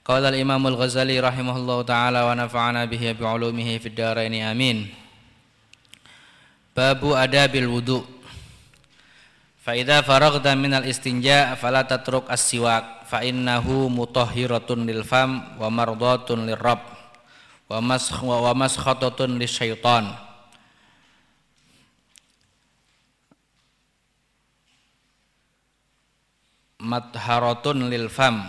Qala al-Imam al-Ghazali rahimahullahu ta'ala wa nafa'ana bihi bi'ulumihi fid dharain amin. Babu adabil wudu. Fa idza faraghta minal istinja fala tatruk as-siwak fa innahu mutahhiratun lil fam wa mardatun lirrabb wa maskhatatun lisyaitan. Madharatun lil fam.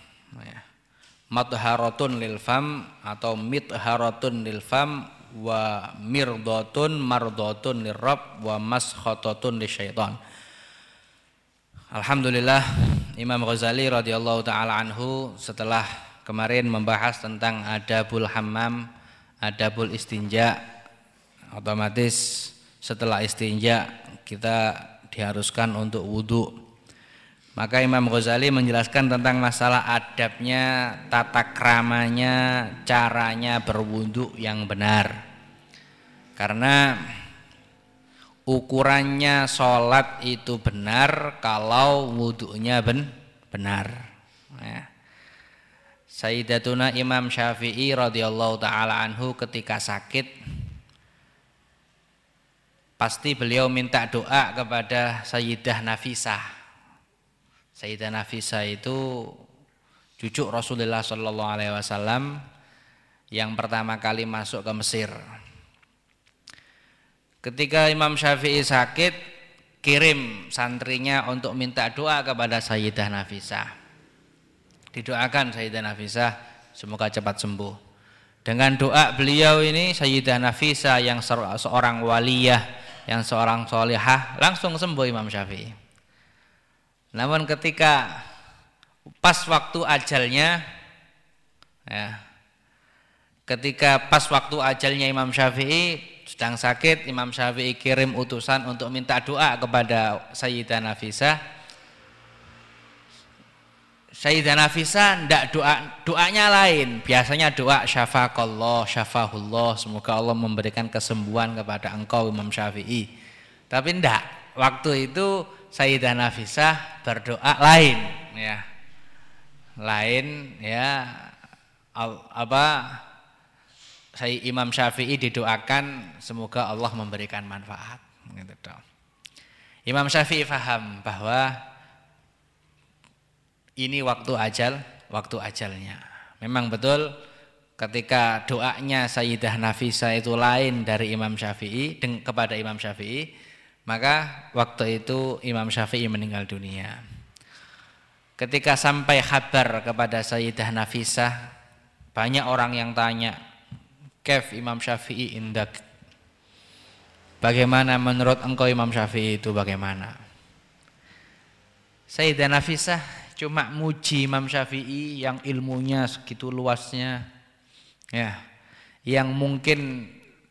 Madharatun lil fam atau midharatun lil fam wa mirdatun mardatun lirrabb wa maskhatatun lisyaitan. Alhamdulillah, Imam Ghazali radhiyallahu taala anhu setelah kemarin membahas tentang adabul hammam, adabul istinja, otomatis setelah istinja kita diharuskan untuk wudu. Maka Imam Ghazali menjelaskan tentang masalah adabnya, tata kramanya, caranya berwudu yang benar. Karena ukurannya sholat itu benar kalau wudunya benar. Ya. Sayyidatuna Imam Syafi'i radhiyallahu taala anhu ketika sakit pasti beliau minta doa kepada Sayyidah Nafisah. Sayyidah Nafisah itu cucu Rasulullah sallallahu alaihi wasallam yang pertama kali masuk ke Mesir. Ketika Imam Syafi'i sakit, kirim santrinya untuk minta doa kepada Sayyidah Nafisah. Didoakan Sayyidah Nafisah semoga cepat sembuh. Dengan doa beliau ini Sayyidah Nafisah yang seorang waliyah, yang seorang sholihah langsung sembuh Imam Syafi'i. Namun ketika pas waktu ajalnya, ketika pas waktu ajalnya Imam Syafi'i sedang sakit, Imam Syafi'i kirim utusan untuk minta doa kepada Sayyidah Nafisah. Sayyidah Nafisah ndak doanya lain, biasanya doa syafaqallah, syafahullah, semoga Allah memberikan kesembuhan kepada engkau Imam Syafi'i. Tapi ndak, waktu itu Sayyidah Nafisah berdoa lain, ya. Lain, ya. Imam Syafi'i didoakan semoga Allah memberikan manfaat, gitu toh. Imam Syafi'i paham bahwa ini waktu ajalnya. Memang betul ketika doanya Sayyidah Nafisah itu lain dari Imam Syafi'i kepada Imam Syafi'i, maka waktu itu Imam Syafi'i meninggal dunia. Ketika sampai kabar kepada Sayyidah Nafisah, banyak orang yang tanya, "Kaif Imam Syafi'i indak?" Bagaimana menurut engkau Imam Syafi'i itu bagaimana? Sayyidah Nafisah cuma muji Imam Syafi'i yang ilmunya segitu luasnya, ya, yang mungkin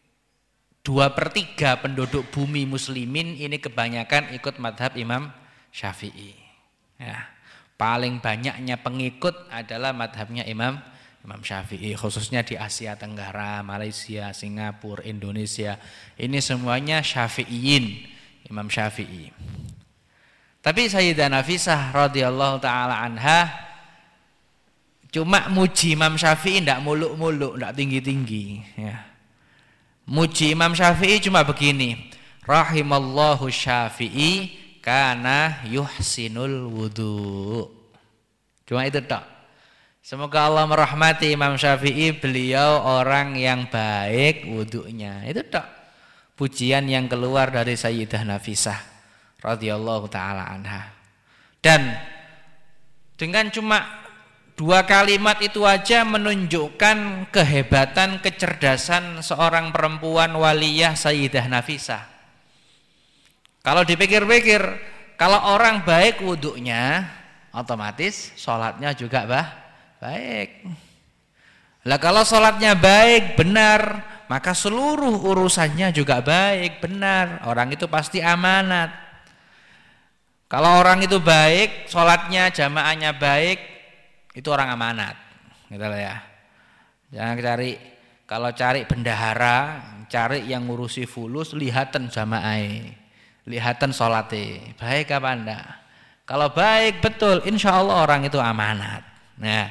2/3 penduduk bumi muslimin ini kebanyakan ikut madhab Imam Syafi'i. Ya, paling banyaknya pengikut adalah madhabnya Imam Syafi'i, khususnya di Asia Tenggara, Malaysia, Singapura, Indonesia. Ini semuanya Syafi'iyin, Imam Syafi'i. Tapi Sayyidah Nafisah radhiyallahu taala anha cuma muji Imam Syafi'i, ndak muluk-muluk, ndak tinggi-tinggi, ya. Muji Imam Syafi'i cuma begini, rahimallahu Syafi'i kana yuhsinul wudu. Cuma itu tok. Semoga Allah merahmati Imam Syafi'i, beliau orang yang baik wudunya. Itu tok pujian yang keluar dari Sayyidah Nafisah radhiyallahu taala anha. Dan dengan cuma 2 kalimat itu aja menunjukkan kehebatan, kecerdasan seorang perempuan waliyah Sayyidah Nafisah. Kalau dipikir-pikir, kalau orang baik wudunya, otomatis sholatnya juga baik. Lah kalau sholatnya baik, benar, maka seluruh urusannya juga baik, benar. Orang itu pasti amanat. Kalau orang itu baik, sholatnya, jamaahnya baik, itu orang amanat, gitu lah ya. Jangan cari bendahara, cari yang ngurusi fulus, lihatan jamaah, lihatan sholate, baik apa enggak? Kalau baik betul, insya Allah orang itu amanat. Nah,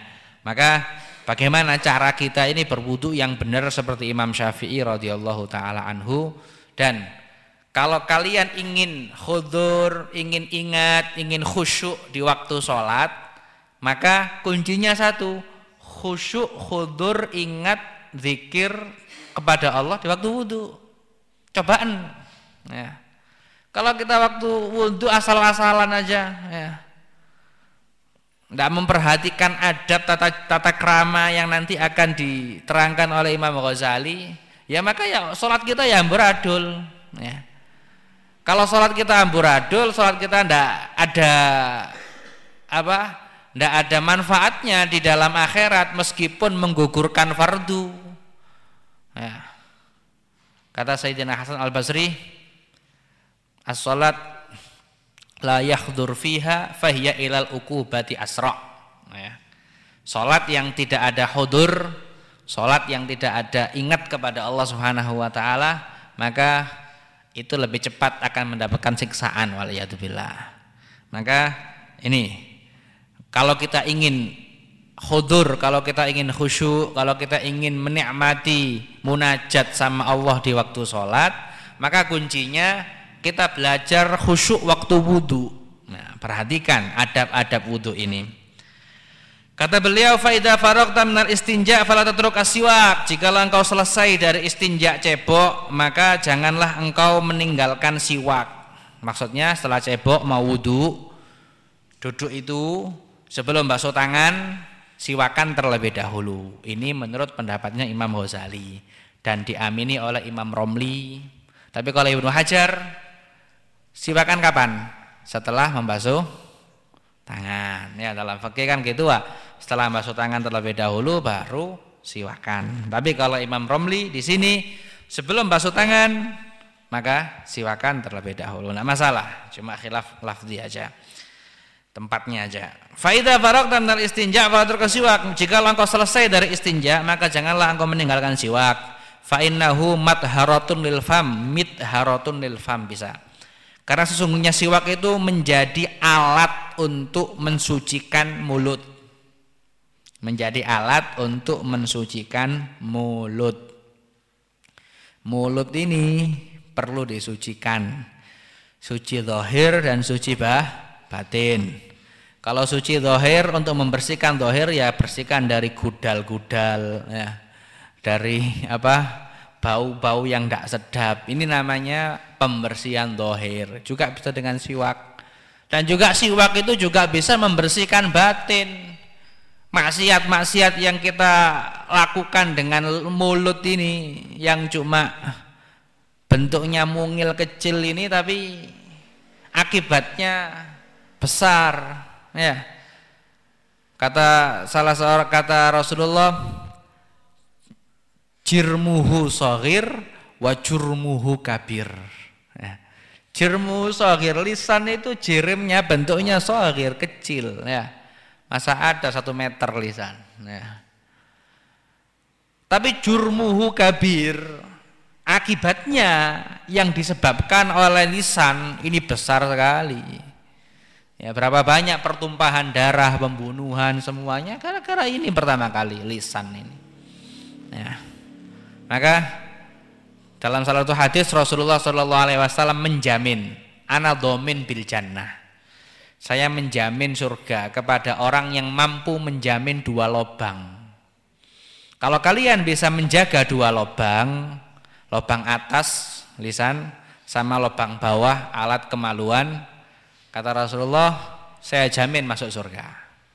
Maka bagaimana cara kita ini berwudu yang benar seperti Imam Syafi'i radhiyallahu taala anhu. Dan kalau kalian ingin khudur, ingin ingat, ingin khusyuk di waktu sholat, maka kuncinya satu, khusyuk, khudur, ingat, zikir kepada Allah di waktu wudu. Cobaan. Ya. Kalau kita waktu wudu asal-asalan aja, ya, tidak memperhatikan adab tata krama yang nanti akan diterangkan oleh Imam Ghazali, ya maka ya sholat kita ya amburadul. Ya. Kalau sholat kita amburadul, sholat kita tidak ada manfaatnya di dalam akhirat meskipun menggugurkan fardu. Ya. Kata Sayyidina Hasan Al-Basri, as-sholat la yakhdur fiha fahiya ilal uqubati asra. Ya. Salat yang tidak ada hudur, salat yang tidak ada ingat kepada Allah Subhanahu wa taala, maka itu lebih cepat akan mendapatkan siksaan waliyadzubillah. Maka ini kalau kita ingin hudur, kalau kita ingin khusyuk, kalau kita ingin menikmati munajat sama Allah di waktu salat, maka kuncinya kita belajar khusyuk waktu wudu. Nah, perhatikan adab-adab wudu ini. Kata beliau, fa idza faragta minal istinja fala tatruk aswak. Jikalau engkau selesai dari istinja cebok, maka janganlah engkau meninggalkan siwak. Maksudnya setelah cebok mau wudu, duduk itu sebelum basuh tangan, siwakan terlebih dahulu. Ini menurut pendapatnya Imam Ghazali dan diamini oleh Imam Romli. Tapi kalau Ibnu Hajar, siwakan kapan? Setelah membasuh tangan. Ya, dalam fikih kan gitu, Pak. Setelah membasuh tangan terlebih dahulu baru siwakan. Tapi kalau Imam Romli di sini sebelum basuh tangan maka siwakan terlebih dahulu. Enggak masalah, cuma khilaf lafzi aja. Tempatnya aja. Fa idza faragta minal istinja fala tatruk siwak. Jika engkau selesai dari istinja, maka janganlah engkau meninggalkan siwak. Fa innahu matharatun lil fam, mitharatun lil fam bisa. Karena sesungguhnya siwak itu menjadi alat untuk mensucikan mulut. Menjadi alat untuk mensucikan mulut. Mulut ini perlu disucikan. Suci zahir dan suci batin. Kalau suci zahir untuk membersihkan zahir ya bersihkan dari gudal-gudal ya. Dari bau-bau yang tidak sedap. Ini namanya pembersihan zahir. Juga bisa dengan siwak. Dan juga siwak itu juga bisa membersihkan batin. Maksiat-maksiat yang kita lakukan dengan mulut ini yang cuma bentuknya mungil kecil ini tapi akibatnya besar ya. Kata Rasulullah, jirmuhu shaghir wa jurmuhu kabir. Ya. Jirmuhu shaghir, lisan itu jirimnya bentuknya shaghir, kecil ya. Masa ada 1 meter lisan ya. Tapi jurmuhu kabir, akibatnya yang disebabkan oleh lisan ini besar sekali. Ya, berapa banyak pertumpahan darah, pembunuhan semuanya gara-gara ini pertama kali lisan ini. Ya. Maka dalam salah satu hadis Rasulullah SAW menjamin, ana dhamin bil jannah. Saya menjamin surga kepada orang yang mampu menjamin 2 lubang. Kalau kalian bisa menjaga 2 lubang, lubang atas lisan sama lubang bawah alat kemaluan, kata Rasulullah, saya jamin masuk surga.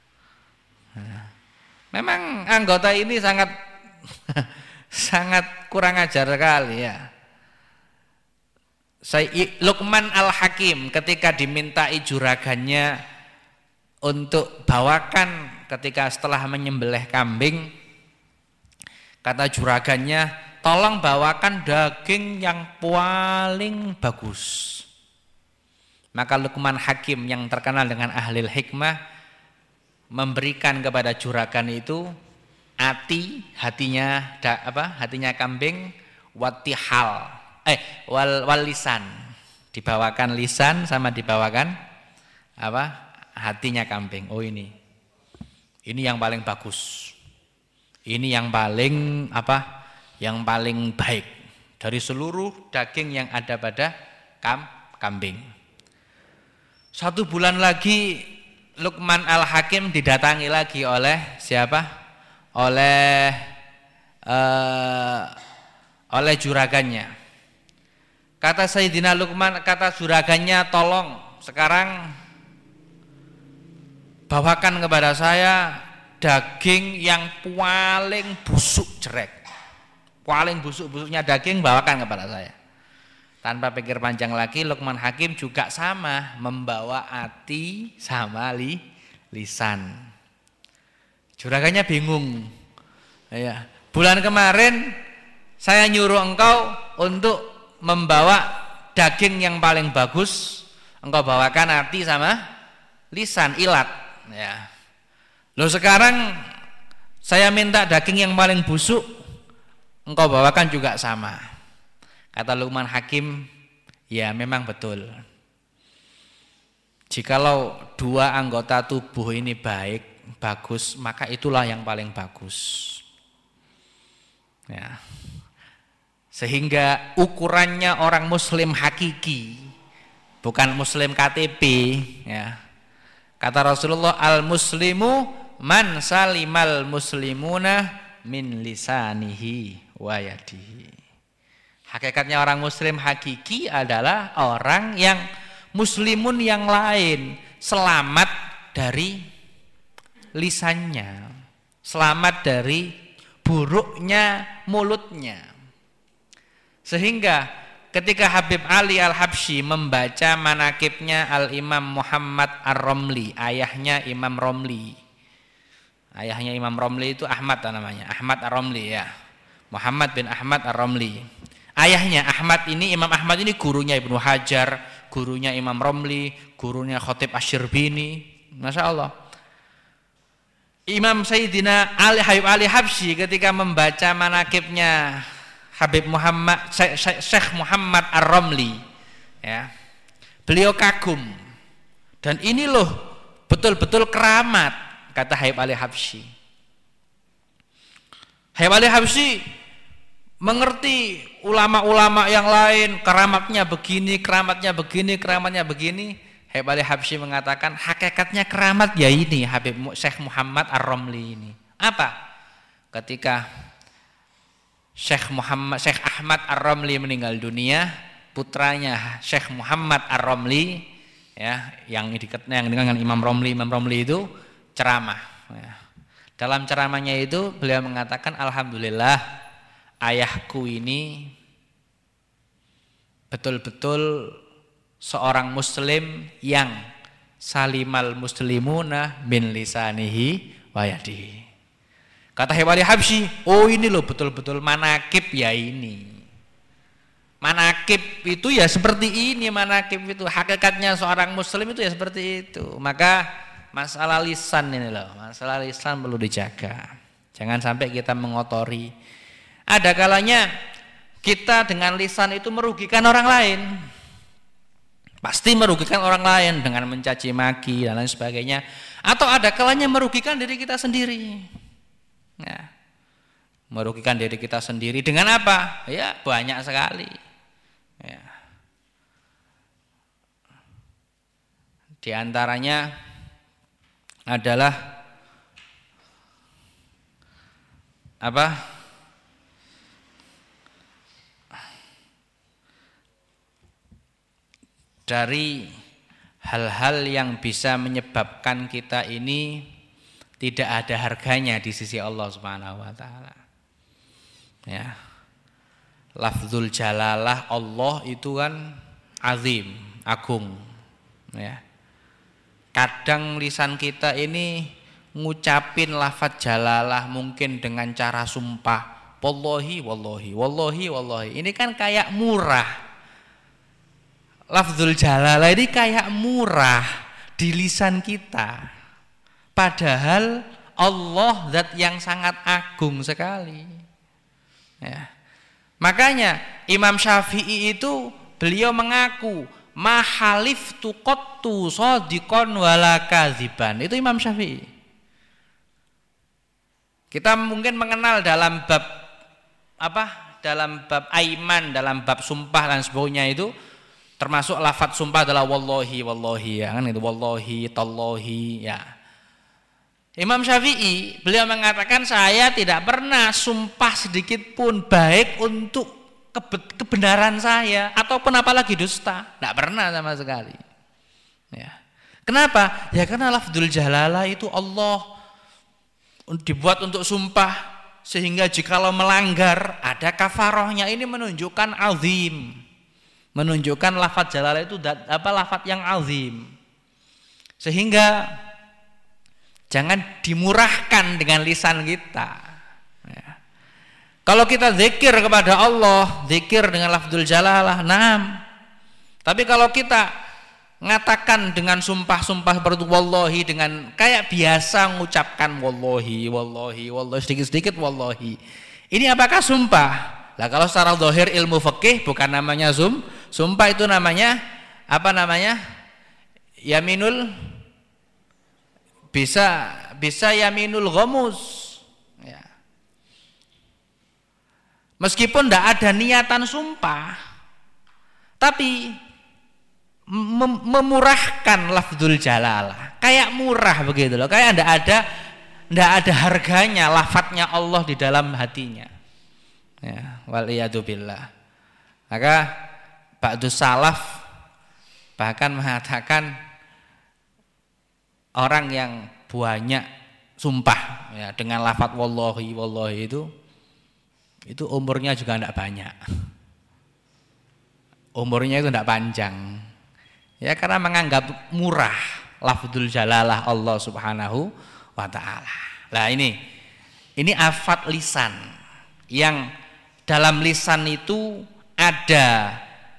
Memang anggota ini sangat sangat kurang ajar sekali ya. Luqman Al-Hakim ketika dimintai juragannya untuk bawakan ketika setelah menyembelih kambing, kata juragannya, tolong bawakan daging yang paling bagus. Maka Luqman Hakim yang terkenal dengan ahlil hikmah memberikan kepada juragan itu hatinya kambing, watihal wal lisan, dibawakan lisan sama dibawakan hatinya kambing. Oh ini Ini yang paling bagus. Ini yang paling Yang paling baik dari seluruh daging yang ada pada kambing. 1 bulan lagi Luqman Al-Hakim didatangi lagi oleh siapa? Oleh juragannya. Kata Sayyidina Luqman, kata juragannya, tolong sekarang bawakan kepada saya daging yang paling busuk jerek. Paling busuk-busuknya daging bawakan kepada saya. Tanpa pikir panjang lagi, Luqman Hakim juga sama, membawa ati sama lisan. Juragannya bingung. Ya, bulan kemarin saya nyuruh engkau untuk membawa daging yang paling bagus, engkau bawakan ati sama lisan, ilat. Ya. Loh sekarang saya minta daging yang paling busuk, engkau bawakan juga sama. Kata Luqman Hakim, ya memang betul. Jikalau 2 anggota tubuh ini baik, bagus, maka itulah yang paling bagus. Ya. Sehingga ukurannya orang muslim hakiki, bukan muslim KTP. Ya. Kata Rasulullah, al-muslimu man salimal muslimuna min lisanihi wa yadihi. Hakikatnya orang muslim hakiki adalah orang yang muslimun yang lain selamat dari lisannya, selamat dari buruknya mulutnya. Sehingga ketika Habib Ali Al-Habsyi membaca manakibnya Al-Imam Muhammad Ar-Romli, ayahnya Imam Romli. Ayahnya Imam Romli itu Ahmad namanya, Ahmad Ar-Romli ya. Muhammad bin Ahmad Ar-Romli. Ayahnya Ahmad ini, Imam Ahmad ini gurunya Ibnu Hajar, gurunya Imam Romli, gurunya Khatib Asy-Syirbini. Masya Allah. Imam Sayyidina Habib Ali Habsyi ketika membaca manakibnya Habib Muhammad Syekh Muhammad Ar-Romli, ya, beliau kagum. Dan ini loh betul-betul keramat, kata Habib Ali Habsyi. Habib Ali Habsyi mengerti ulama-ulama yang lain keramatnya begini, keramatnya begini, keramatnya begini. Habib Ali Habsyi mengatakan hakikatnya keramat ya ini Habib Syekh Muhammad Ar-Romli ini. Apa? Ketika Syekh Ahmad Ar-Romli meninggal dunia, putranya Syekh Muhammad Ar-Romli, ya, yang dengan Imam Romli itu ceramah. Ya. Dalam ceramahnya itu beliau mengatakan, alhamdulillah ayahku ini betul-betul seorang muslim yang salimal muslimuna min lisanihi wa yadihi. Kata Habib Ali Habsyi, oh ini loh betul-betul manakib ya ini. Manakib itu ya seperti ini, manakib itu hakikatnya seorang muslim itu ya seperti itu. Maka masalah lisan ini loh, masalah lisan perlu dijaga. Jangan sampai kita mengotori. Ada kalanya kita dengan lisan itu merugikan orang lain. Pasti merugikan orang lain dengan mencaci maki dan lain sebagainya. Atau ada kalanya merugikan diri kita sendiri. Ya. Merugikan diri kita sendiri dengan apa? Ya banyak sekali. Ya. Di antaranya adalah apa? Dari hal-hal yang bisa menyebabkan kita ini tidak ada harganya di sisi Allah Subhanahu wa taala. Ya. Lafzul jalalah Allah itu kan azim, agung. Ya. Kadang lisan kita ini ngucapin lafaz jalalah mungkin dengan cara sumpah, wallahi wallahi, wallahi wallahi. Ini kan kayak murah. Lafzul jalalah ini kayak murah di lisan kita. Padahal Allah zat yang sangat agung sekali. Ya. Makanya Imam Syafi'i itu beliau mengaku mahalif tu qattu shadiqan wala kadziban. Itu Imam Syafi'i. Kita mungkin mengenal dalam bab apa? Dalam bab aiman, dalam bab sumpah dan sebagainya itu termasuk lafaz sumpah adalah wallahi wallahi ya kan itu wallahi tallahi ya. Imam Syafi'i beliau mengatakan saya tidak pernah sumpah sedikit pun baik untuk kebenaran saya ataupun apalagi dusta, tidak pernah sama sekali. Ya. Kenapa? Ya karena lafdzul jalalah itu Allah dibuat untuk sumpah sehingga jikalau melanggar ada kafarohnya. Ini menunjukkan azim, menunjukkan lafadz jalalah itu lafadz yang azim, sehingga jangan dimurahkan dengan lisan kita. Ya. Kalau kita zikir kepada Allah, zikir dengan lafdzul jalalah, naam. Tapi kalau kita ngatakan dengan sumpah-sumpah seperti wallahi dengan kayak biasa mengucapkan wallahi, wallahi, wallahi sedikit-sedikit wallahi. Ini apakah sumpah? Lah kalau secara zahir ilmu fikih bukan namanya sumpah, itu namanya apa namanya? Yaminul bisa yaminul ghamus. Ya. Meskipun tidak ada niatan sumpah, tapi memurahkan lafdzul jalalah, kayak murah begitu loh, kayak ndak ada harganya lafadznya Allah di dalam hatinya. Ya, waliyadu billah. Maka ba'du salaf bahkan mengatakan orang yang banyak sumpah ya, dengan lafadz wallahi wallahi itu umurnya juga ndak banyak. Umurnya itu ndak panjang. Ya karena menganggap murah lafdzul jalalah Allah Subhanahu wa taala. Nah ini afat lisan yang dalam lisan itu ada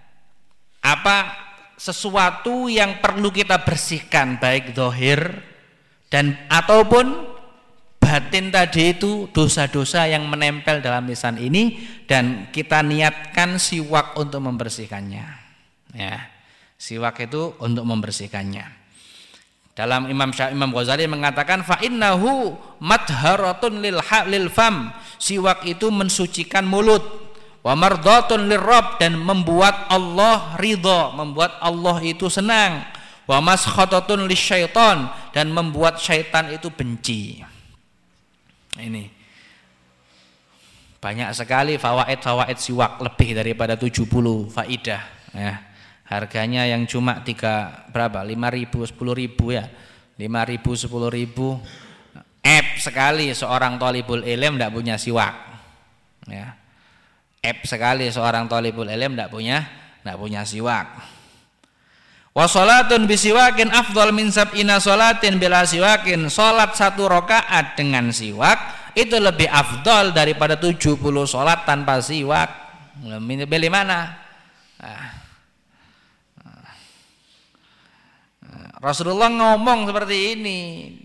sesuatu yang perlu kita bersihkan baik zahir dan ataupun batin tadi itu dosa-dosa yang menempel dalam lisan ini dan kita niatkan siwak untuk membersihkannya. Ya. Siwak itu untuk membersihkannya. Dalam Imam Ghazali mengatakan fa innahu madharatun lil fam. Siwak itu mensucikan mulut. Wa mardatun lirrabb dan membuat Allah ridha, membuat Allah itu senang. Wa maskhatatun lisyaiton dan membuat syaitan itu benci. Ini banyak sekali fawaid siwak, lebih daripada 70 faidah ya. Harganya yang cuma 5.000, 10.000 ya. 5.000, 10.000. Sekali seorang thalibul ilm tidak punya siwak. Ya. Sekali seorang thalibul ilm tidak punya siwak. Wa shalatun bisiwakin afdal min sab'ina shalatin bila siwakin. Salat 1 rakaat dengan siwak itu lebih afdal daripada 70 salat tanpa siwak. Pilih mana? Rasulullah ngomong seperti ini.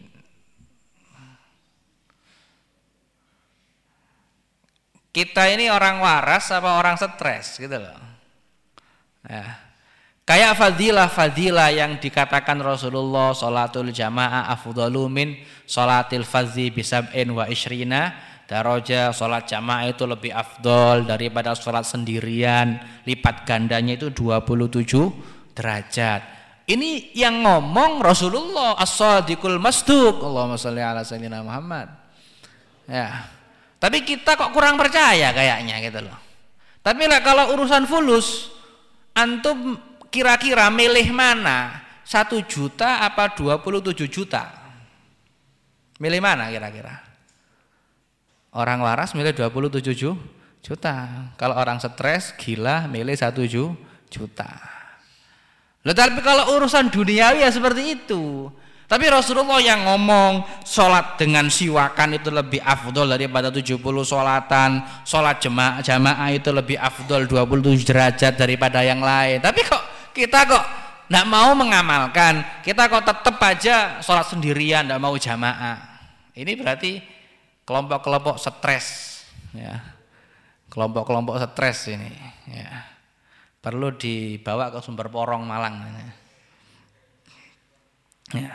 Kita ini orang waras apa orang stres gitu loh. Ya. Kayak fadilah yang dikatakan Rasulullah sholatul jamaah afdalu min sholatil fadzi bisab'in wa ishrina daraja. Sholat jamaah itu lebih afdol daripada sholat sendirian, lipat gandanya itu 27 derajat. Ini yang ngomong Rasulullah as-sadiqul masduq. Allahumma sholli ala sayyidina Muhammad. Ya. Tapi kita kok kurang percaya kayaknya gitu loh. Tapi lah kalau urusan fulus, antum kira-kira milih mana? 1 juta apa 27 juta? Milih mana kira-kira? Orang waras milih 27 juta. Kalau orang stres, gila milih 1 juta. Tapi kalau urusan duniawi ya seperti itu. Tapi Rasulullah yang ngomong sholat dengan siwakan itu lebih afdol daripada 70 sholatan. Sholat jamaah itu lebih afdol 27 derajat daripada yang lain. Tapi kok kita tidak mau mengamalkan. Kita kok tetap aja sholat sendirian, tidak mau jamaah. Ini berarti kelompok-kelompok stres. Ya. Kelompok-kelompok stres ini. Ya. Perlu dibawa ke Sumber Porong Malang. Ya.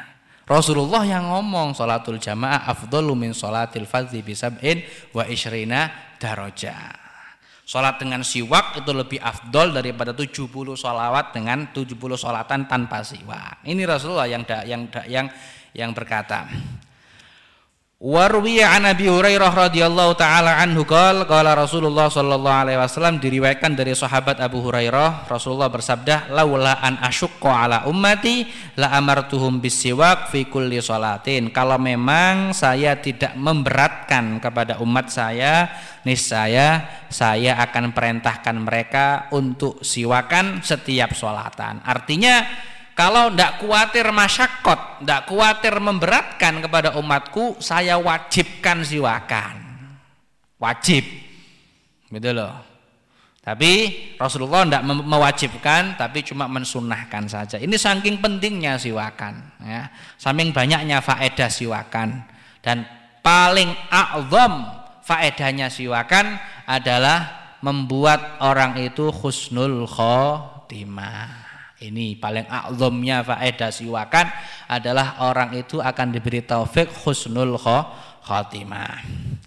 Rasulullah yang ngomong salatul jamaah afdhalu min salatil fardhi bi sab'in wa isyrina darajah. Salat dengan siwak itu lebih afdol daripada 70 sholawat dengan 70 sholatan tanpa siwak. Ini Rasulullah yang berkata. Warwiya an Abi Hurairah radhiyallahu taala anhu qala Rasulullah sallallahu alaihi wasallam, diriwayatkan dari sahabat Abu Hurairah, Rasulullah bersabda, laula an asyqa ala ummati la amartuhum bisiwak fi kulli sholatin. Kalau memang saya tidak memberatkan kepada umat saya, niscaya saya akan perintahkan mereka untuk siwakan setiap sholatan. Artinya kalau tidak khawatir masyakkot, tidak khawatir memberatkan kepada umatku, saya wajibkan siwakan. Wajib. Gitu loh. Tapi Rasulullah tidak mewajibkan, tapi cuma mensunahkan saja. Ini saking pentingnya siwakan. Ya. Saking banyaknya faedah siwakan. Dan paling a'zam faedahnya siwakan adalah membuat orang itu husnul khotimah. Ini paling a'zamnya faedah siwakan adalah orang itu akan diberi taufik husnul khotimah.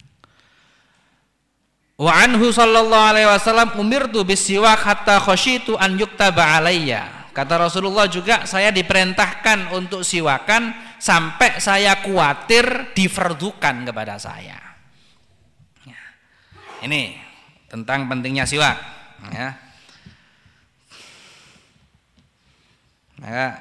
Wa anhu sallallahu alaihi wasallam umirtu bisiwak hatta khasyitu an yuktaba alayya. Kata Rasulullah juga, saya diperintahkan untuk siwakan sampai saya khawatir difardukan kepada saya. Ini tentang pentingnya siwak, ya. Maka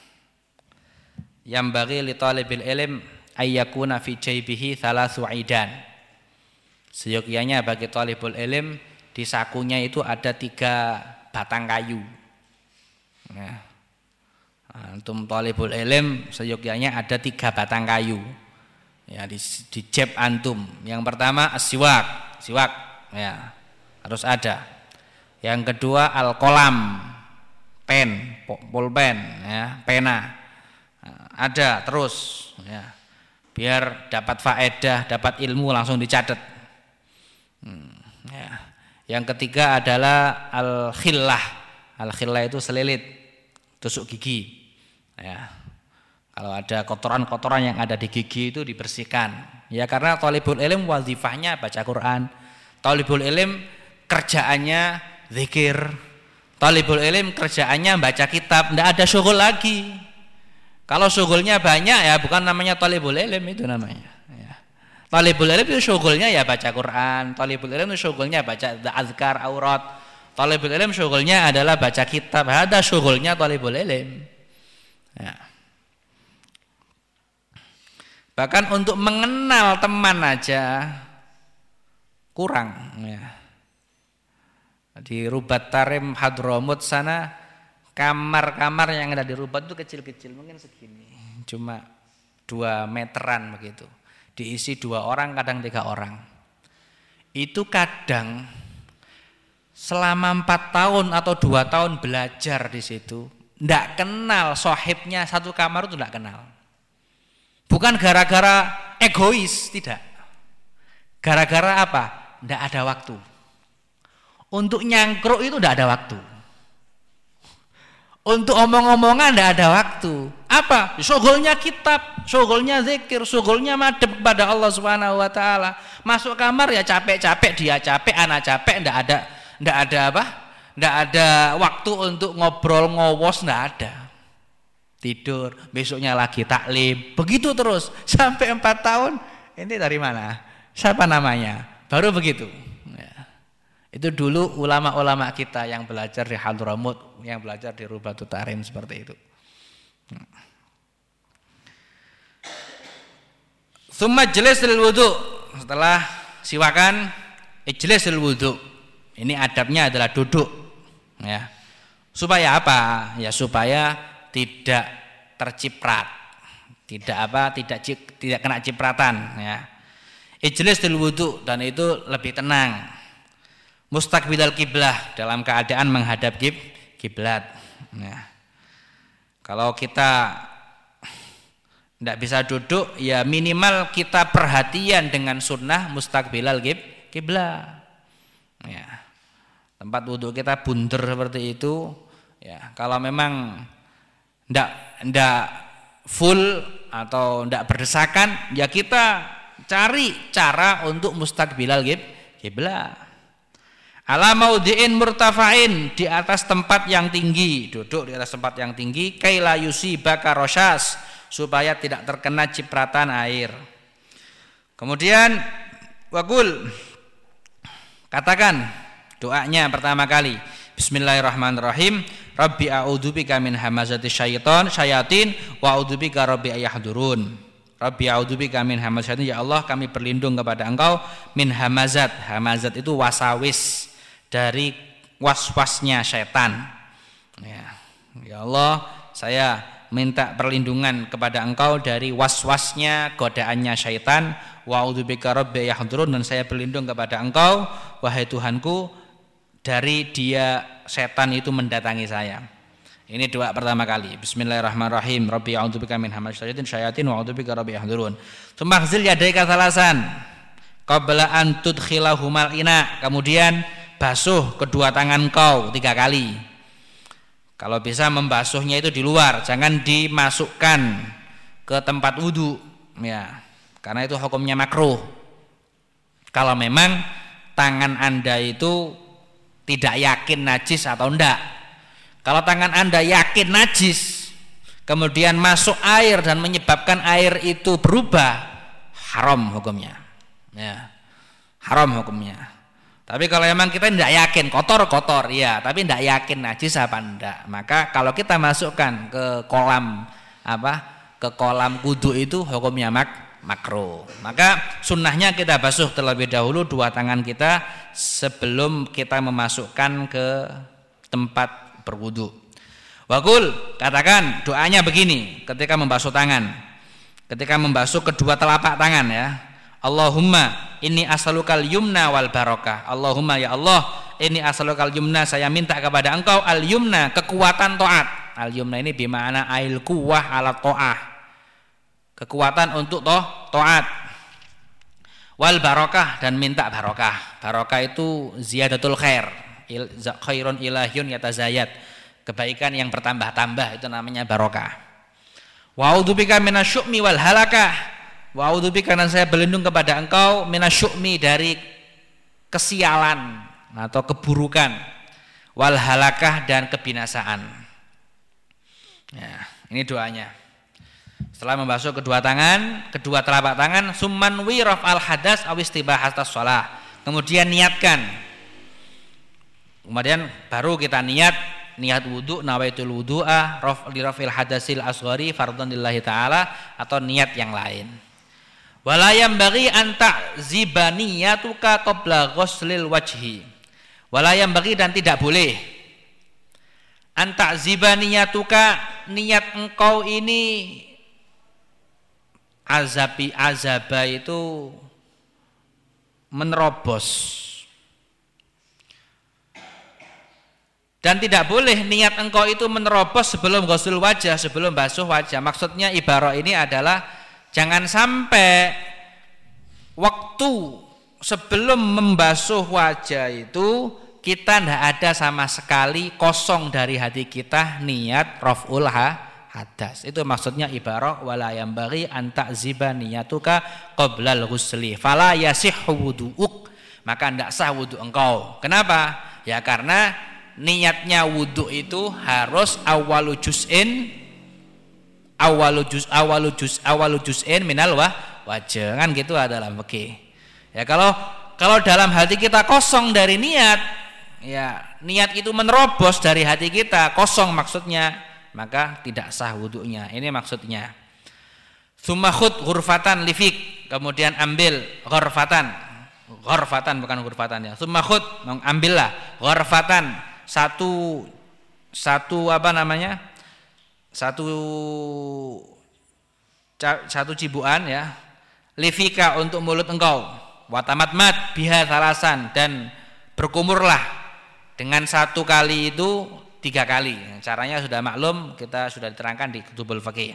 yang bagi li talibil ilm ayyakuna fi jaybihi thalathu aidan. Seyogyanya bagi talibul ilm di sakunya itu ada 3 batang kayu. Ya. Antum talibul ilm seyogyanya ada 3 batang kayu. Ya, di jeb antum. Yang pertama siwak, ya, harus ada. Yang kedua al-qalam, pen, pulpen, ya, pena, ada terus, ya, biar dapat faedah, dapat ilmu langsung dicatat. Ya. Yang ketiga adalah al-khillah. Al-khillah itu selilit, tusuk gigi. Ya. Kalau ada kotoran-kotoran yang ada di gigi itu dibersihkan. Ya, karena thalibul ilm wazifahnya baca Quran. Thalibul ilm kerjaannya zikir. Talibul ilm kerjaannya baca kitab, tidak ada syughul lagi. Kalau syughulnya banyak ya bukan namanya talibul ilm, itu namanya. Ya. Talibul ilm itu syughulnya ya baca Quran, talibul ilm itu syughulnya baca azkar aurat. Talibul ilm syughulnya adalah baca kitab, ada syughulnya talibul ilm. Ya. Bahkan untuk mengenal teman aja kurang, ya. Di Rubat Tarim Hadramut sana, kamar-kamar yang ada di Rubat itu kecil-kecil, mungkin segini, cuma 2 meteran begitu, diisi 2 orang, kadang 3 orang. Itu kadang selama 4 tahun atau 2 tahun belajar di situ, tidak kenal sohibnya satu kamar itu, tidak kenal. Bukan gara-gara egois, tidak. Gara-gara apa? Tidak ada waktu. Untuk nyangkruk itu tidak ada waktu. Untuk omong-omongan tidak ada waktu. Apa? Syughulnya kitab, syughulnya zikir, syughulnya madhab kepada Allah Subhanahu wa taala. Masuk kamar ya capek-capek, dia capek, anak capek, tidak ada apa? Tidak ada waktu untuk ngobrol, ngowos, tidak ada. Tidur, besoknya lagi taklim. Begitu terus sampai 4 tahun. Ini dari mana? Siapa namanya? Baru begitu. Itu dulu ulama-ulama kita yang belajar di Hadramut, yang belajar di Rubatut Tarim seperti itu. Tsumma ijlisul wudu. Setelah siwakan, ijlisul wudu. Ini adabnya adalah duduk, ya. Supaya apa? Ya supaya tidak terciprat. Tidak kena cipratan, ya. Ijlisul wudu, dan itu lebih tenang. Mustaqbilal kiblah, dalam keadaan menghadap kiblat. Nah, kalau kita tidak bisa duduk, ya minimal kita perhatian dengan sunnah mustaqbilal kiblah. Ya, tempat wudhu kita bunder seperti itu. Ya, kalau memang tidak full atau tidak berdesakan, ya kita cari cara untuk mustaqbilal qiblah. Ala maudhi'in murtafa'in, di atas tempat yang tinggi, duduk di atas tempat yang tinggi, kaila yusibaka rosyas, supaya tidak terkena cipratan air. Kemudian waqul, katakan doanya pertama kali, bismillahirrahmanirrahim, Rabbi a'udzubika min hamazati syayatin wa a'udzubika rabbi ayahdurun. Rabbi a'udzubika min hamazati, ya Allah kami berlindung kepada Engkau min hamazat. Hamazat itu wasawis, dari was-wasnya syaitan. Ya Allah, saya minta perlindungan kepada Engkau dari was-wasnya, godaannya syaitan. Wa a'udzubika rabbi ayahdurun, dan saya berlindung kepada Engkau wahai Tuhanku dari dia setan itu mendatangi saya. Ini doa pertama kali. Bismillahirrahmanirrahim. Rabbi a'udzubika min hamazati syayatin wa a'udzubika rabbi yahdurun. Tsumma khzil yadaika salasan qabla an tudkhilahumal ina. Kemudian basuh kedua tangan kau 3 kali. Kalau bisa membasuhnya itu di luar, jangan dimasukkan ke tempat wudu, ya. Karena itu hukumnya makruh. Kalau memang tangan Anda itu tidak yakin najis atau enggak. Kalau tangan Anda yakin najis, kemudian masuk air dan menyebabkan air itu berubah, haram hukumnya. Ya, haram hukumnya. Tapi kalau memang kita tidak yakin, kotor, ya, tapi tidak yakin najis apa enggak, maka kalau kita masukkan ke kolam ke kolam wudu itu hukumnya makruh. Maka sunnahnya kita basuh terlebih dahulu 2 tangan kita sebelum kita memasukkan ke tempat berwudu. Waqul, katakan doanya begini ketika membasuh tangan. Ketika membasuh kedua telapak tangan, ya. Allahumma inni as'alukal yumna wal barakah. Allahumma, ya Allah, inni as'alukal yumna, saya minta kepada Engkau al yumna, kekuatan taat. Al yumna ini bermakna ail quwwah ala taah. Kekuatan untuk taat. Wal barakah, dan minta barakah. Barakah itu ziyadatul khair. Khairun ilahiyun yatazayat, kebaikan yang bertambah-tambah, itu namanya barokah. Wa a'udzubika minasyu'mi wal halakah. Wa a'udzubika, dan saya berlindung kepada Engkau minasyu'mi, dari kesialan atau keburukan, wal halakah, dan kebinasaan. Ya, ini doanya. Setelah membasuh kedua tangan, kedua telapak tangan, summan wi raf'al hadas aw istibahatas shalah. Kemudian niatkan. Kemudian baru kita niat wudu, nawaitul wudu'a li raf'il hadasil asghari fardhan lillahi ta'ala, atau niat yang lain. Wala yambaghi an ta'ziba niyatuka qabla ghuslil wajhi. Wala yambaghi, dan tidak boleh, an ta'ziba niyatuka, niat engkau ini, azaba itu menerobos. Dan tidak boleh niat engkau itu menerobos sebelum ghusl wajah, sebelum basuh wajah. Maksudnya ibarat ini adalah jangan sampai waktu sebelum membasuh wajah itu kita tidak ada sama sekali, kosong dari hati kita niat raf'ul hadas. Itu maksudnya ibarat wala yambaghi an ta'ziba niyatuka qablal ghusli fala yasihhu wudu'uk, maka tidak sah wudu engkau. Kenapa? Ya karena niatnya wudu itu harus awalu juz'in minal wajah, kan gitu adalah fikih. Ya kalau dalam hati kita kosong dari niat, ya niat itu menerobos dari hati kita, kosong maksudnya, maka tidak sah wudunya. Ini maksudnya. Tsumma khud ghurfatan lifik, kemudian ambil ghurfatan bukan ghurfatan, ya. Tsumma khud, ambillah ghurfatan, satu cibuan, ya, lifika, untuk mulut engkau, watamatmat biha salasan, dan berkumurlah dengan 1 kali itu 3 kali. Caranya sudah maklum, kita sudah diterangkan di Kutubul Fiqh.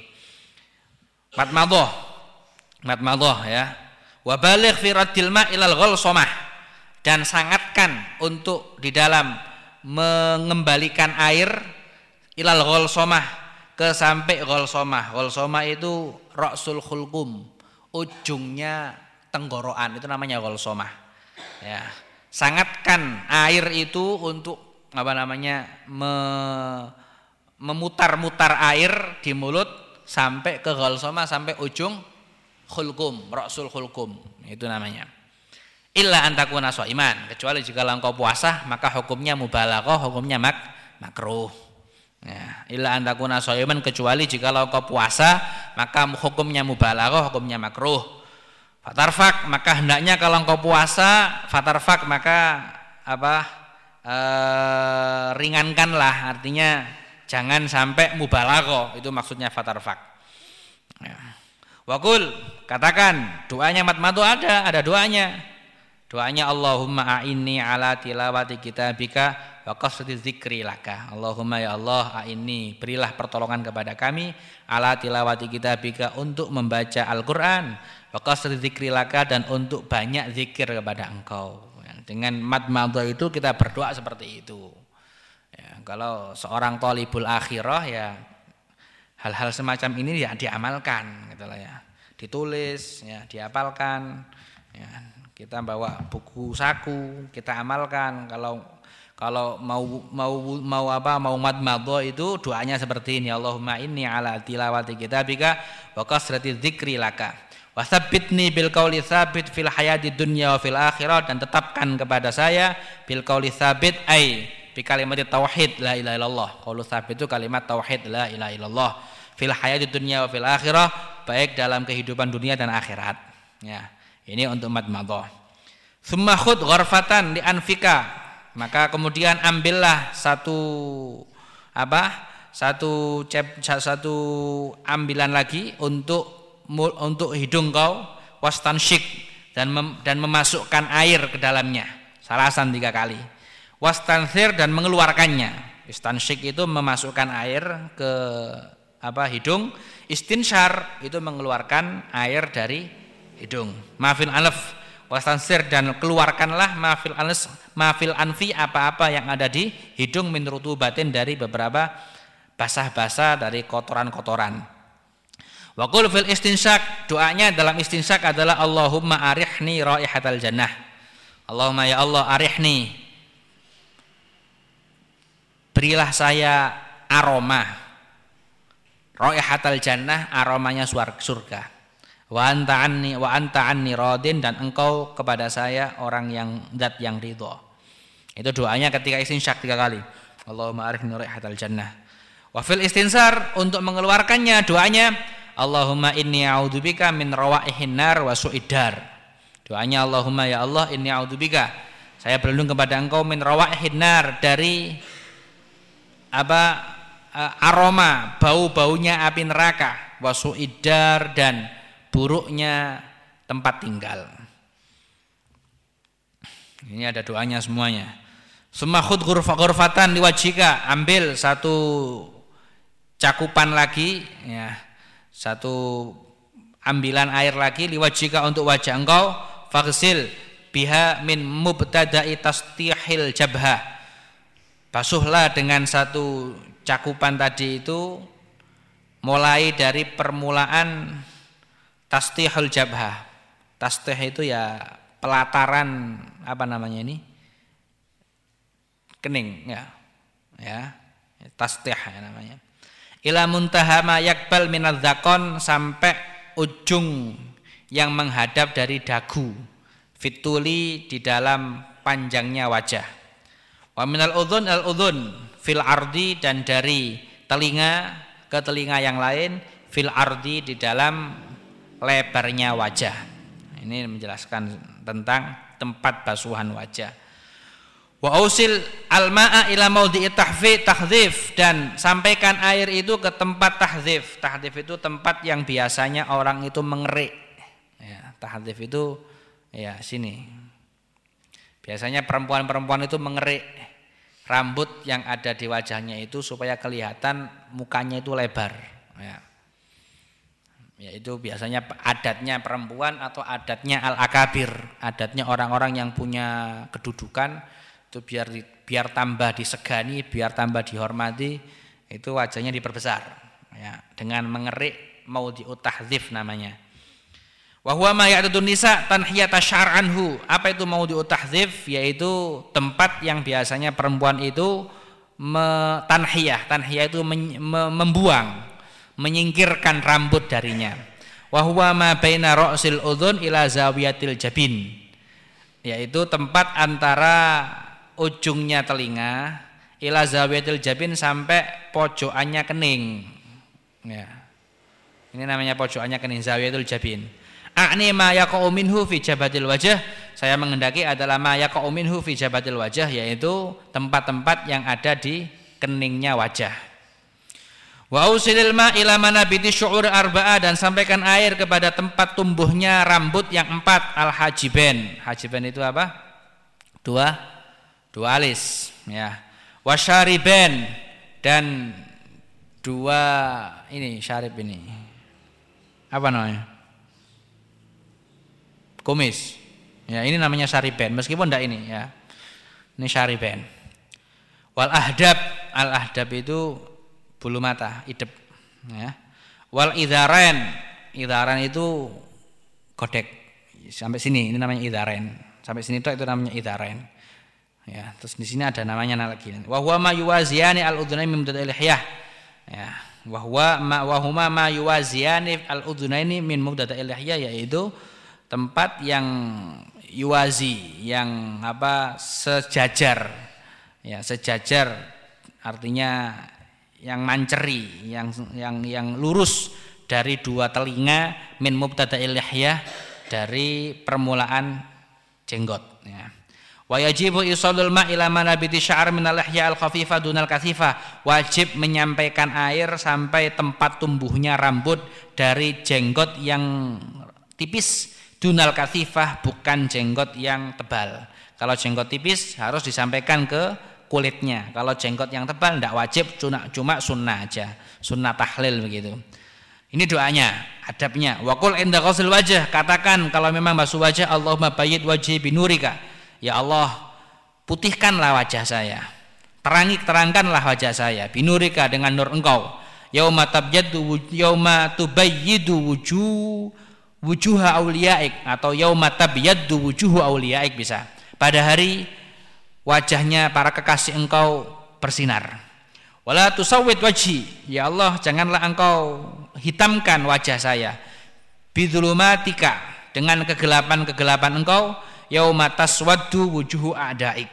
Matmadhah, ya. Wa baligh fi raddil ma' ilal ghalsamah, dan sangatkan untuk di dalam mengembalikan air ilal ghalsamah, ke ke sampai ghalsomah. Ghalsomah itu ra'sul khulqum, ujungnya tenggorokan, itu namanya ghalsomah. Ya. Sangatkan air itu untuk memutar-mutar air di mulut sampai ke ghalsomah, sampai ujung khulqum, ra'sul khulqum, itu namanya. Illa antakuna shaiman, kecuali jika engkau puasa maka hukumnya mubalaghah, hukumnya makruh. Ya, illa antakuna shaiman, kecuali jika engkau puasa maka hukumnya mubalaghah, hukumnya makruh. Fatarfak, maka hendaknya kalau engkau puasa, fatarfak maka ringankanlah, artinya jangan sampai mubalaghah, itu maksudnya fatarfak. Ya. Waqul, katakan, doanya matmatu ada doanya. Doanya Allahumma a'inni ala tilawati kitabika wa qasdi dzikri laka. Allahumma ya Allah a'inni, berilah pertolongan kepada kami ala tilawati kitabika, untuk membaca Al-Qur'an, wa qasdi dzikri laka, dan untuk banyak zikir kepada Engkau. Dengan madmadah itu kita berdoa seperti itu. Ya, kalau seorang thalibul akhirah ya hal-hal semacam ini ya diamalkan gitu lah ya. Ditulis ya, dihafalkan ya. Kita bawa buku saku, kita amalkan. Kalau mau madmadah itu doanya seperti ini. Allahumma inni ala tilawati kitabika wa kasrati dzikri laka. Wa tsabbitni bil qauli tsabit fil hayati dunya wa fil akhirah, dan tetapkan kepada saya bil qauli tsabit ai bi kalimat tauhid la ilaha illallah. Qaulu tsabit itu kalimat tauhid la ilaha illallah. Fil hayati dunya wa fil akhirah, baik dalam kehidupan dunia dan akhirat. Ya. Ini untuk madmadah. Tsumma khudh gharfatan li anfika, maka kemudian ambillah satu ambilan lagi untuk hidung kau, wastansyik, dan memasukkan air ke dalamnya, salasan 3 kali. Wastanthir, dan mengeluarkannya. Istansyik itu memasukkan air ke hidung, istinsyar itu mengeluarkan air dari hidung. Mafil anf, wastansir, dan keluarkanlah mafil anfi, apa-apa yang ada di hidung, min rutubatin, dari beberapa basah-basah, dari kotoran-kotoran. Wa qul fil istinsyak, doanya dalam istinsyak adalah Allahumma arihni raihatal jannah. Allahumma ya Allah arihni, berilah saya aroma raihatal jannah, aromanya surga. Wa anta anni radin, dan engkau kepada saya orang yang zat yang ridha. Itu doanya ketika istinsyak 3 kali. Allahumma arihni raihatal jannah. Wa fil istinsar, untuk mengeluarkannya doanya Allahumma inni a'udzubika min rawaihin nar wa su'idar. Doanya Allahumma ya Allah inni a'udzubika, saya berlindung kepada engkau, min rawaihin nar, dari aroma bau-baunya api neraka, wa su'idar, dan buruknya tempat tinggal. Ini ada doanya semuanya. Summa khudh ghurfatan liwajhika, ambil satu cakupan lagi ya, satu ambilan air lagi, liwajhika, untuk wajah engkau, faghsil biha min mubtada'i tastihil jabha, basuhlah dengan satu cakupan tadi itu mulai dari permulaan tastihul jabhah. Tastih itu ya pelataran kening ya. Ya, tastih ya namanya. Ila muntaha ma yakbal minadzakon, sampai ujung yang menghadap dari dagu. Fituli, di dalam panjangnya wajah. Wa minal udhun al-udhun fil ardi, dan dari telinga ke telinga yang lain, fil ardi, di dalam lebarnya wajah. Ini menjelaskan tentang tempat basuhan wajah. Wa ausil al-ma'a ila maudhi'i tahdhif, dan sampaikan air itu ke tempat tahdhif. Tahdhif itu tempat yang biasanya orang itu mengerik. Ya, tahdhif itu ya sini. Biasanya perempuan-perempuan itu mengerik rambut yang ada di wajahnya itu supaya kelihatan mukanya itu lebar. Ya, itu biasanya adatnya perempuan atau adatnya al-akabir, adatnya orang-orang yang punya kedudukan itu biar tambah disegani, biar tambah dihormati, itu wajahnya diperbesar. ya, dengan mengerik maudhi'ut tahdzif namanya. Wa huwa ma ya'dudun nisa tanhiyata syar'anhu. Apa itu maudhi'ut tahdzif? Yaitu tempat yang biasanya perempuan itu tanhiyah. Tanhiyah itu membuang, menyingkirkan rambut darinya. Wa huwa ma baina ra'sil udhun ila zawiyatil jabin. Yaitu tempat antara ujungnya telinga ila zawiyatil jabin sampai pojokannya kening. Ya. Ini namanya pojokannya kening, zawiyatul jabin. A'ni ma yaqa'u minhu fi jabatil wajh. Saya menghendaki adalah ma yaqa'u minhu fi jabatil wajh, yaitu tempat-tempat yang ada di keningnya wajah. Wa usilil ma ila manabiti syu'ur arba'ah, dan sampaikan air kepada tempat tumbuhnya rambut yang 4, al-hajiben. Hajiben itu apa? Dua alis, ya. Wa syariben, dan dua ini syarib ini. Apa namanya? Kumis. Ya, ini namanya syariben, meskipun enggak ini ya. Ini syariben. Wal ahdab, al-ahdab itu bulu mata, idep ya. Wal idharen, idharen itu godek. Sampai sini ini namanya idharen. Sampai sini itu namanya idharen. Ya, terus di sini ada namanya lagi. Wa huwa ma yuwaziyani al-udhunaini min muddatil lihyah. Ya, wa huma ma yuwaziyani al-udhunaini min muddatil lihyah, yaitu tempat yang yuwazi, yang apa, sejajar. Ya, sejajar artinya yang manceri, yang lurus dari dua telinga, min mubtada'il lihyah, dari permulaan jenggot ya. Wa yajibu isalul ma' ila manabiti sya'r min al-lihyah al-khafifah dunal kathifah. Wajib menyampaikan air sampai tempat tumbuhnya rambut dari jenggot yang tipis, dunal kathifah, bukan jenggot yang tebal. Kalau jenggot tipis harus disampaikan ke kulitnya. Kalau jenggot yang tebal tidak wajib, cuma sunnah aja, sunnah tahlil begitu. Ini doanya, adabnya. Wa qul inda ghusl wajh, katakan kalau memang basuh wajah, Allahumma bayyid wajhi binurika. Ya Allah, putihkanlah wajah saya. Terangkanlah wajah saya binurika, dengan nur Engkau. Yauma tubayyidu wujuha auliyaik, atau yauma tabyaddu wujuhu auliyaik bisa. Pada hari wajahnya para kekasih Engkau bersinar. Wala tusawwid wajhi, ya Allah janganlah Engkau hitamkan wajah saya. Bidzulumatika, dengan kegelapan-kegelapan Engkau. Yauma taswaddu wujuhu a'daik,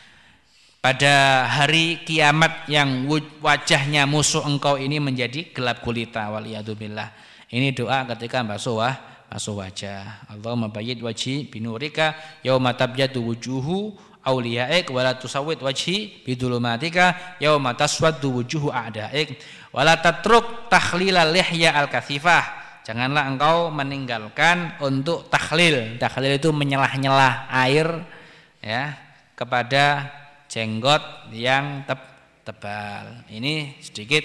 pada hari kiamat yang wajahnya musuh Engkau ini menjadi gelap gulita, waliyadzubillah. Ini doa ketika basuh wajah. Allahumma bayyid wajhi binurika yauma tabyaddu wujuhu auliyaik wala tusawwid wajhi bidzulumatika yauma taswaddu wujuhu a'daik wala tatruk takhlilal lihya al-kathifah. Janganlah engkau meninggalkan untuk takhlil. Takhlil itu menyelah-nyelah air ya kepada jenggot yang tebal. Ini sedikit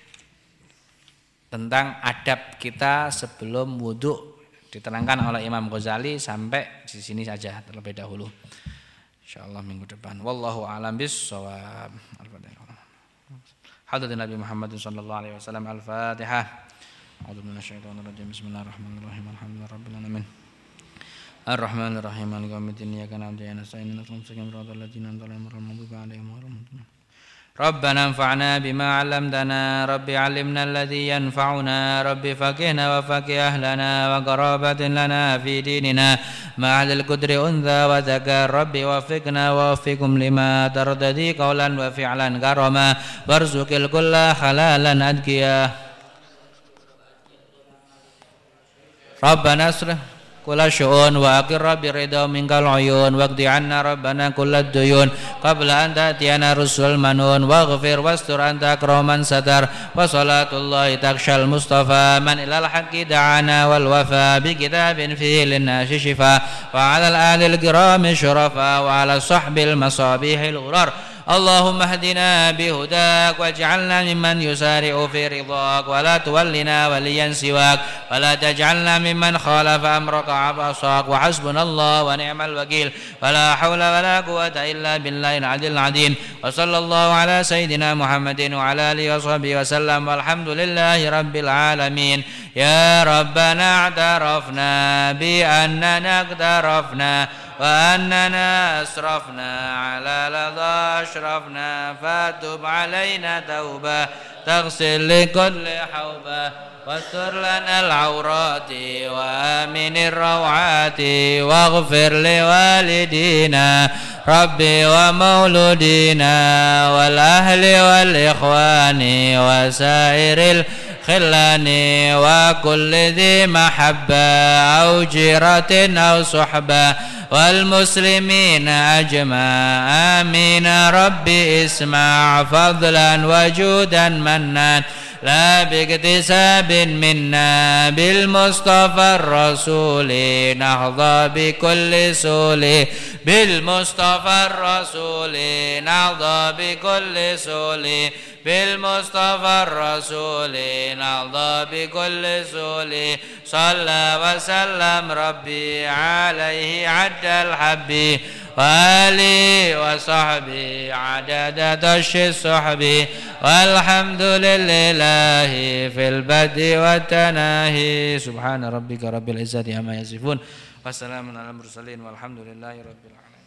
tentang adab kita sebelum wudhu, diterangkan oleh Imam Ghazali. Sampai di sini saja terlebih dahulu. Insyaallah minggu depan. Wallahu a'lam bissawab. Hadirin Nabi Muhammad sallallahu alaihi wasallam. Al-Fatihah. A'udzu billahi minasyaitonir rajim. Bismillahirrahmanirrahim. Alhamdulillahirabbil alamin. Ar-Rahmanir-Rahim. Maliki yaumiddin. Iyyaka na'budu wa iyyaka nasta'in. Ihdinas siratal ladzina an'amta 'alaihim ghairil maghdubi 'alaihim waladdallin. Rabbana anfa'na bima 'allamtana. Rabbi 'allimna alladhi yanfa'una. Rabbi faqihna wa faqih ahlana wa qarabatin lana fi dinina. Ma'al qudri untha wa zakar. Rabbi wafiqna wa wafiqum lima tardadi qawlan wa fi'lan karama. Warzuqil kulla halalan adkiyah. Rabbana asrih kulla syu'un wa aqir rabbi ridha minkal uyun waqdi 'anna rabbana kullad duyun qabla an ta'tiyana rusul manun waghfir wastur anta akraman satar wa salatullahi takshal mustafa man ilal haqqi da'ana wal wafa bi kitabin fihi linnasi shifa wa 'alal alil kirami syurafa wa 'ala sahbil masabihil ghurar. اللهم اهدنا بهداك واجعلنا ممن يسارع في رضاك ولا تولنا وليا سواك ولا تجعلنا ممن خالف أمرك وعصاك وحسبنا الله ونعم الوكيل ولا حول ولا قوة إلا بالله العلي العظيم وصلى الله على سيدنا محمد وعلى آله وصحبه وسلم والحمد لله رب العالمين. يا ربنا اعترفنا بأننا اقترفنا وأننا أسرفنا على لظى أشرفنا فتب علينا توبة تغسل لكل حوبة واستر لنا العورات وآمن الروعات واغفر لوالدينا ربي ومولودينا والأهل والإخوان وسائر الخلان وكل ذي محبة أو جيرة أو صحبة والمسلمين أجمع آمين ربي اسمع فضلا وجودا منان لا باكتساب منا بالمصطفى الرسول نحظى بكل سول بالمصطفى الرسول نحظى بكل سول بالمصطفى الرسول نحظى بكل سول صلى وسلم ربي عليه عد الحب وآله وصحبه عدد دش الصحب والحمد لله في البدء والتناهي سبحان ربك رب العزة عما يصفون وسلام على المرسلين والحمد لله رب العالمين.